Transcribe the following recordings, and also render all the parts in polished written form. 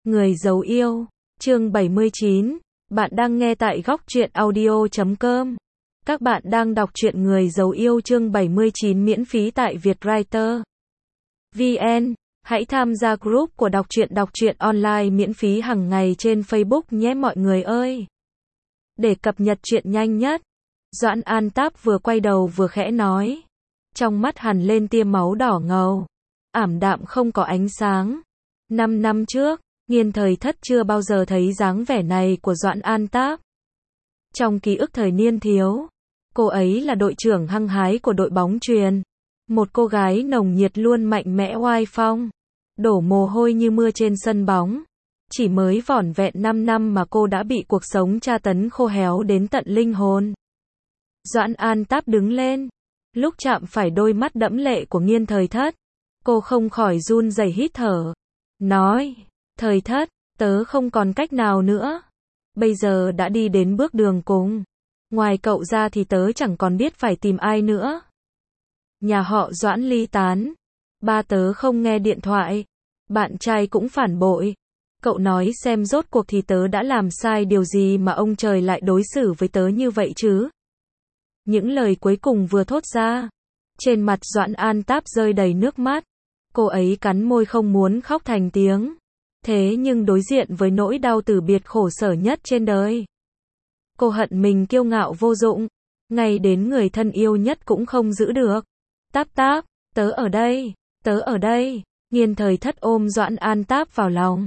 Người giấu yêu, chương 79, bạn đang nghe tại góc truyện audio.com. Các bạn đang đọc truyện Người giấu yêu chương 79 miễn phí tại Vietwriter VN. Hãy tham gia group của đọc truyện online miễn phí hàng ngày trên Facebook nhé mọi người ơi. Để cập nhật truyện nhanh nhất, Doãn An Táp vừa quay đầu vừa khẽ nói. Trong mắt hằn lên tia máu đỏ ngầu, ảm đạm không có ánh sáng. 5 năm trước, Nghiên Thời Thất chưa bao giờ thấy dáng vẻ này của Doãn An Táp. Trong ký ức thời niên thiếu, cô ấy là đội trưởng hăng hái của đội bóng chuyền. Một cô gái nồng nhiệt luôn mạnh mẽ oai phong, đổ mồ hôi như mưa trên sân bóng. Chỉ mới vỏn vẹn 5 năm mà cô đã bị cuộc sống tra tấn khô héo đến tận linh hồn. Doãn An Táp đứng lên. Lúc chạm phải đôi mắt đẫm lệ của Nghiên Thời Thất, cô không khỏi run rẩy hít thở. Nói, Thời Thất, tớ không còn cách nào nữa. Bây giờ đã đi đến bước đường cùng. Ngoài cậu ra thì tớ chẳng còn biết phải tìm ai nữa. Nhà họ Doãn ly tán. Ba tớ không nghe điện thoại. Bạn trai cũng phản bội. Cậu nói xem rốt cuộc thì tớ đã làm sai điều gì mà ông trời lại đối xử với tớ như vậy chứ? Những lời cuối cùng vừa thốt ra, trên mặt Doãn An Táp rơi đầy nước mắt. Cô ấy cắn môi không muốn khóc thành tiếng. Thế nhưng đối diện với nỗi đau từ biệt khổ sở nhất trên đời, cô hận mình kiêu ngạo vô dụng, ngay đến người thân yêu nhất cũng không giữ được. Táp Táp, tớ ở đây, tớ ở đây. Nghiên Thời Thất ôm Doãn An Táp vào lòng.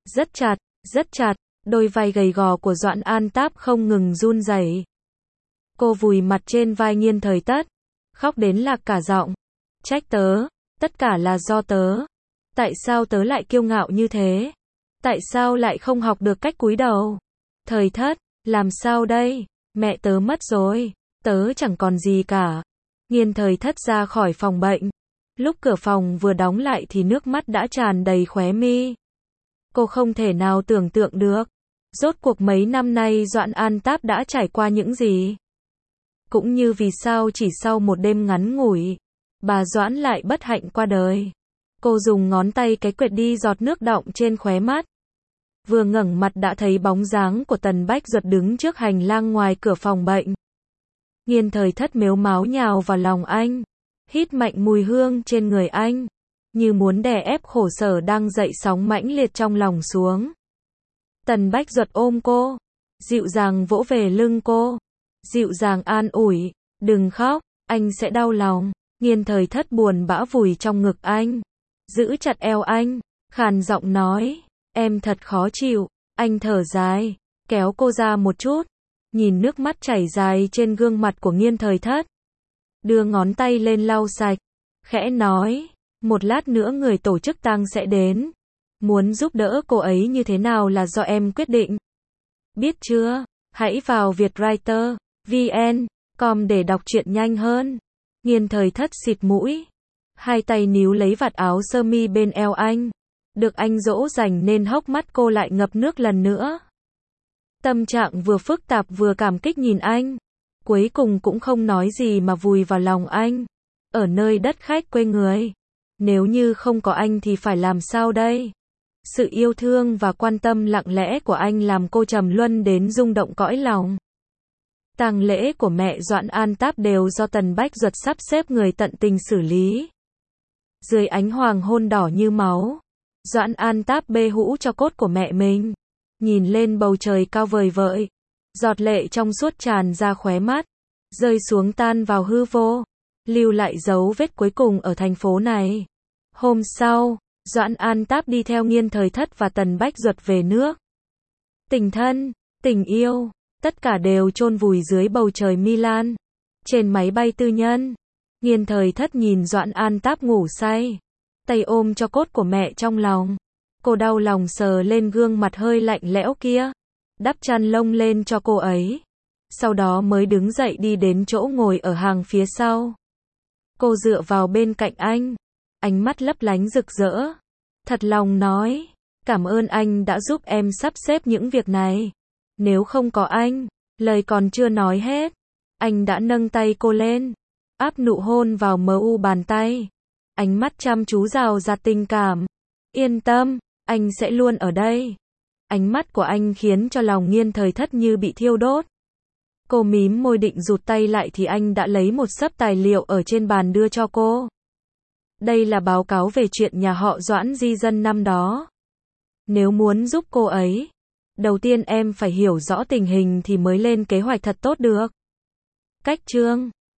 Rất chặt, đôi vai gầy gò của Doãn An Táp không ngừng run rẩy. Cô vùi mặt trên vai Nghiên Thời Thất, khóc đến lạc cả giọng. Trách tớ, tất cả là do tớ. Tại sao tớ lại kiêu ngạo như thế? Tại sao lại không học được cách cúi đầu? Thời Thất, làm sao đây? Mẹ tớ mất rồi, tớ chẳng còn gì cả. Nghiên Thời Thất ra khỏi phòng bệnh. Lúc cửa phòng vừa đóng lại thì nước mắt đã tràn đầy khóe mi. Cô không thể nào tưởng tượng được, rốt cuộc mấy năm nay Doãn An Táp đã trải qua những gì. Cũng như vì sao chỉ sau một đêm ngắn ngủi, bà Doãn lại bất hạnh qua đời. Cô dùng ngón tay cái quệt đi giọt nước đọng trên khóe mắt. Vừa ngẩng mặt đã thấy bóng dáng của Tần Bách Duật đứng trước hành lang ngoài cửa phòng bệnh. Nghiên Thời Thất mếu máo nhào vào lòng anh, hít mạnh mùi hương trên người anh, như muốn đè ép khổ sở đang dậy sóng mãnh liệt trong lòng xuống. Tần Bách Duật ôm cô, dịu dàng vỗ về lưng cô, dịu dàng an ủi, đừng khóc, anh sẽ đau lòng. Nghiên Thời Thất buồn bã vùi trong ngực anh, giữ chặt eo anh, khàn giọng nói, em thật khó chịu. Anh thở dài, kéo cô ra một chút, nhìn nước mắt chảy dài trên gương mặt của Nghiên Thời Thất, đưa ngón tay lên lau sạch, khẽ nói, một lát nữa người tổ chức tang sẽ đến, muốn giúp đỡ cô ấy như thế nào là do em quyết định. Biết chưa? Hãy vào Vietwriter VN.com để đọc truyện nhanh hơn. Nghiên Thời Thất xịt mũi, hai tay níu lấy vạt áo sơ mi bên eo anh. Được anh dỗ dành nên hốc mắt cô lại ngập nước lần nữa. Tâm trạng vừa phức tạp vừa cảm kích nhìn anh. Cuối cùng cũng không nói gì mà vùi vào lòng anh. Ở nơi đất khách quê người, nếu như không có anh thì phải làm sao đây? Sự yêu thương và quan tâm lặng lẽ của anh làm cô trầm luân đến rung động cõi lòng. Tang lễ của mẹ Doãn An Táp đều do Tần Bách Duật sắp xếp người tận tình xử lý. Dưới ánh hoàng hôn đỏ như máu, Doãn An Táp bê hũ cho cốt của mẹ mình, nhìn lên bầu trời cao vời vợi, giọt lệ trong suốt tràn ra khóe mắt, rơi xuống tan vào hư vô, lưu lại dấu vết cuối cùng ở thành phố này. Hôm sau, Doãn An Táp đi theo Nghiên Thời Thất và Tần Bách Duật về nước. Tình thân, tình yêu, tất cả đều chôn vùi dưới bầu trời Milan. Trên máy bay tư nhân, Nghiên Thời Thất nhìn Doãn An Táp ngủ say, tay ôm cho cốt của mẹ trong lòng. Cô đau lòng sờ lên gương mặt hơi lạnh lẽo kia, đắp chăn lông lên cho cô ấy. Sau đó mới đứng dậy đi đến chỗ ngồi ở hàng phía sau. Cô dựa vào bên cạnh anh, ánh mắt lấp lánh rực rỡ. Thật lòng nói, cảm ơn anh đã giúp em sắp xếp những việc này. Nếu không có anh, lời còn chưa nói hết, anh đã nâng tay cô lên, áp nụ hôn vào mờ u bàn tay. Ánh mắt chăm chú rào rạt tình cảm. Yên tâm, Anh sẽ luôn ở đây. Ánh mắt của anh khiến cho lòng Nghiên Thời Thất như bị thiêu đốt. Cô mím môi định rụt tay lại thì anh đã lấy một xấp tài liệu ở trên bàn đưa cho cô. Đây là báo cáo về chuyện nhà họ Doãn di dân năm đó. Nếu muốn giúp cô ấy, đầu tiên em phải hiểu rõ tình hình thì mới lên kế hoạch thật tốt được. Cách chương